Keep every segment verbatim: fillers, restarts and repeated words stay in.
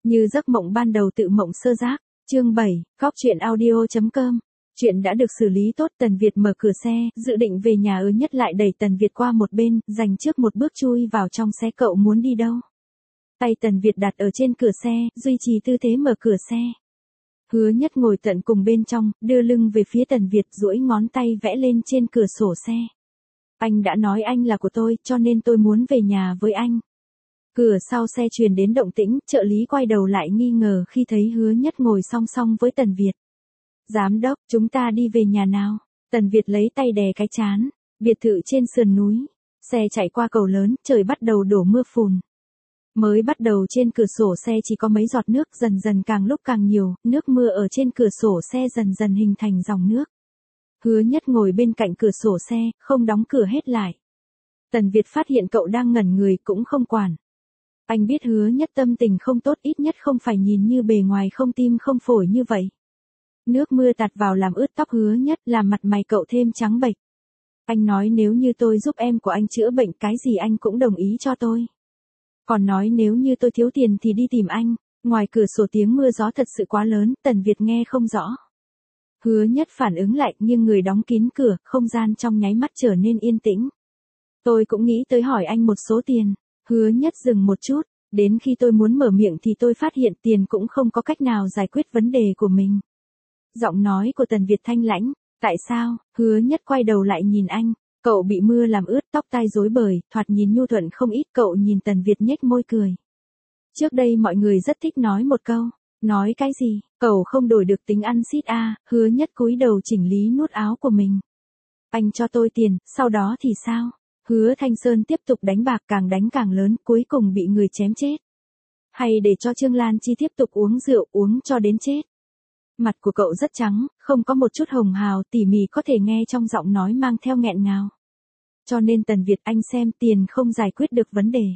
Như giấc mộng ban đầu tự mộng sơ giác. Chương bảy, góc truyện audio chấm com. Chuyện đã được xử lý tốt, Tần Việt mở cửa xe, dự định về nhà Hứa Nhất lại đẩy Tần Việt qua một bên, dành trước một bước chui vào trong xe. Cậu muốn đi đâu? Tay Tần Việt đặt ở trên cửa xe, duy trì tư thế mở cửa xe. Hứa Nhất ngồi tận cùng bên trong, đưa lưng về phía Tần Việt, duỗi ngón tay vẽ lên trên cửa sổ xe. Anh đã nói anh là của tôi, cho nên tôi muốn về nhà với anh. Cửa sau xe truyền đến động tĩnh, trợ lý quay đầu lại nghi ngờ khi thấy Hứa Nhất ngồi song song với Tần Việt. Giám đốc, chúng ta đi về nhà nào? Tần Việt lấy tay đè cái trán. Biệt thự trên sườn núi. Xe chạy qua cầu lớn, trời bắt đầu đổ mưa phùn. Mới bắt đầu trên cửa sổ xe chỉ có mấy giọt nước, dần dần càng lúc càng nhiều, nước mưa ở trên cửa sổ xe dần dần hình thành dòng nước. Hứa Nhất ngồi bên cạnh cửa sổ xe, không đóng cửa hết lại. Tần Việt phát hiện cậu đang ngẩn người cũng không quản. Anh biết Hứa Nhất tâm tình không tốt, ít nhất không phải nhìn như bề ngoài không tim không phổi như vậy. Nước mưa tạt vào làm ướt tóc Hứa Nhất, làm mặt mày cậu thêm trắng bệch. Anh nói nếu như tôi giúp em của anh chữa bệnh cái gì anh cũng đồng ý cho tôi. Còn nói nếu như tôi thiếu tiền thì đi tìm anh. Ngoài cửa sổ tiếng mưa gió thật sự quá lớn, Tần Việt nghe không rõ. Hứa Nhất phản ứng lại, nhưng người đóng kín cửa, không gian trong nháy mắt trở nên yên tĩnh. Tôi cũng nghĩ tới hỏi anh một số tiền. Hứa Nhất dừng một chút, đến khi tôi muốn mở miệng thì tôi phát hiện tiền cũng không có cách nào giải quyết vấn đề của mình. Giọng nói của Tần Việt thanh lãnh. Tại sao? Hứa Nhất quay đầu lại nhìn anh. Cậu bị mưa làm ướt, tóc tai rối bời, thoạt nhìn nhu thuận không ít. Cậu nhìn Tần Việt nhếch môi cười. Trước đây mọi người rất thích nói một câu. Nói cái gì? Cậu không đổi được tính ăn xít à? Hứa Nhất cúi đầu chỉnh lý nút áo của mình. Anh cho tôi tiền, sau đó thì sao? Hứa Thanh Sơn tiếp tục đánh bạc, càng đánh càng lớn, cuối cùng bị người chém chết. Hay để cho Trương Lan Chi tiếp tục uống rượu, uống cho đến chết. Mặt của cậu rất trắng, không có một chút hồng hào, tỉ mỉ có thể nghe trong giọng nói mang theo nghẹn ngào. Cho nên Tần Việt, anh xem, tiền không giải quyết được vấn đề.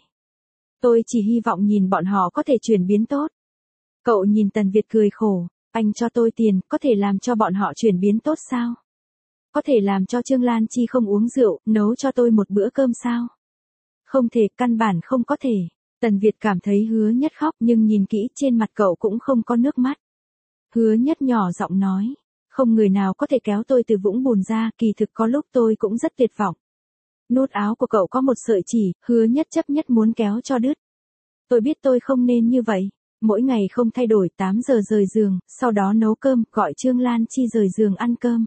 Tôi chỉ hy vọng nhìn bọn họ có thể chuyển biến tốt. Cậu nhìn Tần Việt cười khổ. Anh cho tôi tiền, có thể làm cho bọn họ chuyển biến tốt sao? Có thể làm cho Trương Lan Chi không uống rượu, nấu cho tôi một bữa cơm sao? Không thể, căn bản không có thể. Tần Việt cảm thấy Hứa Nhất khóc, nhưng nhìn kỹ trên mặt cậu cũng không có nước mắt. Hứa Nhất nhỏ giọng nói. Không người nào có thể kéo tôi từ vũng bùn ra, kỳ thực có lúc tôi cũng rất tuyệt vọng. Nút áo của cậu có một sợi chỉ, Hứa Nhất chấp nhất muốn kéo cho đứt. Tôi biết tôi không nên như vậy. Mỗi ngày không thay đổi, tám giờ rời giường, sau đó nấu cơm, gọi Trương Lan Chi rời giường ăn cơm.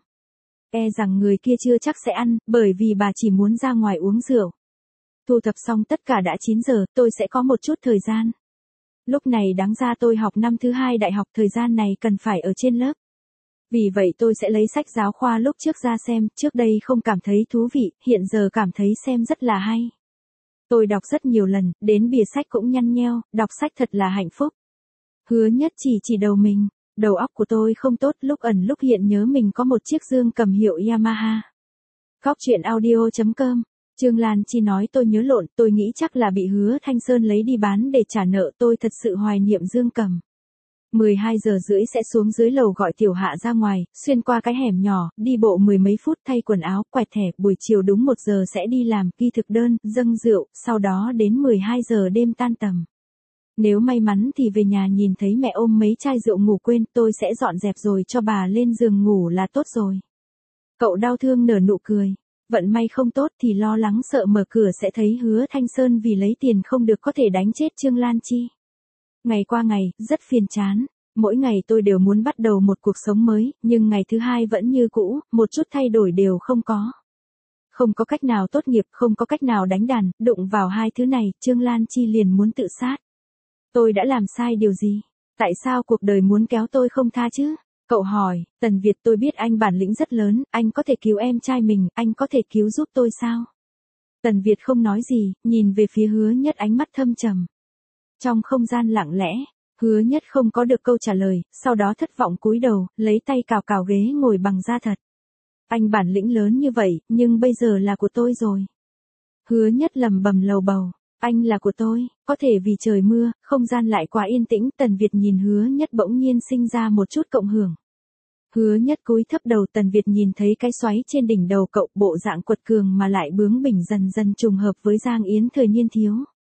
E rằng người kia chưa chắc sẽ ăn, bởi vì bà chỉ muốn ra ngoài uống rượu. Thu thập xong tất cả đã chín giờ, tôi sẽ có một chút thời gian. Lúc này đáng ra tôi học năm thứ hai đại học, thời gian này cần phải ở trên lớp. Vì vậy tôi sẽ lấy sách giáo khoa lúc trước ra xem, trước đây không cảm thấy thú vị, hiện giờ cảm thấy xem rất là hay. Tôi đọc rất nhiều lần, đến bìa sách cũng nhăn nheo, đọc sách thật là hạnh phúc. Hứa Nhất chỉ chỉ đầu mình. Đầu óc của tôi không tốt, lúc ẩn lúc hiện nhớ mình có một chiếc dương cầm hiệu Yamaha. Góc truyện audio chấm com. Trương Lan Chi nói tôi nhớ lộn, tôi nghĩ chắc là bị Hứa Thanh Sơn lấy đi bán để trả nợ, tôi thật sự hoài niệm dương cầm. mười hai giờ rưỡi sẽ xuống dưới lầu gọi Tiểu Hạ ra ngoài, xuyên qua cái hẻm nhỏ, đi bộ mười mấy phút thay quần áo, quẹt thẻ, buổi chiều đúng một giờ sẽ đi làm, ghi thực đơn, dâng rượu, sau đó đến mười hai giờ đêm tan tầm. Nếu may mắn thì về nhà nhìn thấy mẹ ôm mấy chai rượu ngủ quên, tôi sẽ dọn dẹp rồi cho bà lên giường ngủ là tốt rồi. Cậu đau thương nở nụ cười. Vận may không tốt thì lo lắng sợ mở cửa sẽ thấy Hứa Thanh Sơn vì lấy tiền không được có thể đánh chết Trương Lan Chi. Ngày qua ngày, rất phiền chán. Mỗi ngày tôi đều muốn bắt đầu một cuộc sống mới, nhưng ngày thứ hai vẫn như cũ, một chút thay đổi đều không có. Không có cách nào tốt nghiệp, không có cách nào đánh đàn, đụng vào hai thứ này, Trương Lan Chi liền muốn tự sát. Tôi đã làm sai điều gì? Tại sao cuộc đời muốn kéo tôi không tha chứ? Cậu hỏi. Tần Việt, tôi biết anh bản lĩnh rất lớn, anh có thể cứu em trai mình, anh có thể cứu giúp tôi sao? Tần Việt không nói gì, nhìn về phía Hứa Nhất ánh mắt thâm trầm. Trong không gian lặng lẽ, Hứa Nhất không có được câu trả lời, sau đó thất vọng cúi đầu, lấy tay cào cào ghế ngồi bằng da thật. Anh bản lĩnh lớn như vậy, nhưng bây giờ là của tôi rồi. Hứa Nhất lầm bầm lầu bầu. Anh là của tôi, có thể vì trời mưa, không gian lại quá yên tĩnh, Tần Việt nhìn Hứa Nhất bỗng nhiên sinh ra một chút cộng hưởng. Hứa Nhất cúi thấp đầu, Tần Việt nhìn thấy cái xoáy trên đỉnh đầu cậu, bộ dạng quật cường mà lại bướng bỉnh dần dần trùng hợp với Giang Yến thời niên thiếu.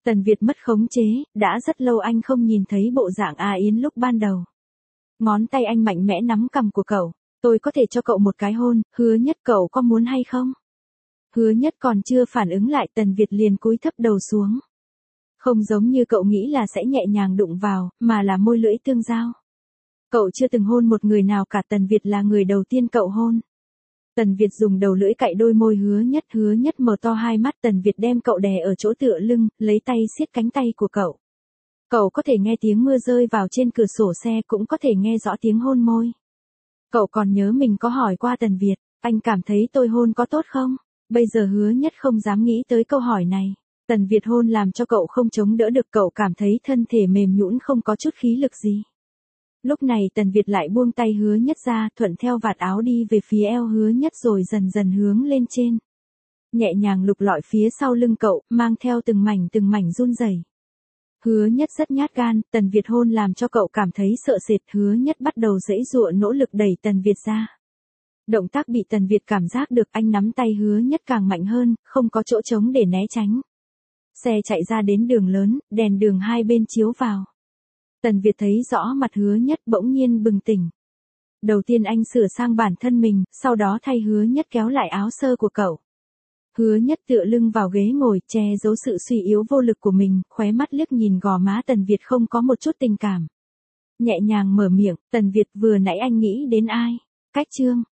Tần Việt mất khống chế, đã rất lâu anh không nhìn thấy bộ dạng A Yến lúc ban đầu. Ngón tay anh mạnh mẽ nắm cằm của cậu. Tôi có thể cho cậu một cái hôn, Hứa Nhất cậu có muốn hay không? Hứa Nhất còn chưa phản ứng lại, Tần Việt liền cúi thấp đầu xuống. Không giống như cậu nghĩ là sẽ nhẹ nhàng đụng vào, mà là môi lưỡi tương giao. Cậu chưa từng hôn một người nào cả, Tần Việt là người đầu tiên cậu hôn. Tần Việt dùng đầu lưỡi cạy đôi môi Hứa Nhất, Hứa Nhất mở to hai mắt, Tần Việt đem cậu đè ở chỗ tựa lưng, lấy tay siết cánh tay của cậu. Cậu có thể nghe tiếng mưa rơi vào trên cửa sổ xe, cũng có thể nghe rõ tiếng hôn môi. Cậu còn nhớ mình có hỏi qua Tần Việt, anh cảm thấy tôi hôn có tốt không? Bây giờ Hứa Nhất không dám nghĩ tới câu hỏi này. Tần Việt hôn làm cho cậu không chống đỡ được, cậu cảm thấy thân thể mềm nhũn không có chút khí lực gì. Lúc này Tần Việt lại buông tay Hứa Nhất ra, thuận theo vạt áo đi về phía eo Hứa Nhất rồi dần dần hướng lên trên. Nhẹ nhàng lục lọi phía sau lưng cậu, mang theo từng mảnh từng mảnh run rẩy. Hứa Nhất rất nhát gan, Tần Việt hôn làm cho cậu cảm thấy sợ sệt, Hứa Nhất bắt đầu giãy giụa nỗ lực đẩy Tần Việt ra. Động tác bị Tần Việt cảm giác được, anh nắm tay Hứa Nhất càng mạnh hơn, không có chỗ trống để né tránh. Xe chạy ra đến đường lớn, đèn đường hai bên chiếu vào. Tần Việt thấy rõ mặt Hứa Nhất, bỗng nhiên bừng tỉnh. Đầu tiên anh sửa sang bản thân mình, sau đó thay Hứa Nhất kéo lại áo sơ của cậu. Hứa Nhất tựa lưng vào ghế ngồi, che giấu sự suy yếu vô lực của mình, khóe mắt liếc nhìn gò má Tần Việt không có một chút tình cảm. Nhẹ nhàng mở miệng, Tần Việt vừa nãy anh nghĩ đến ai? Cách Trương.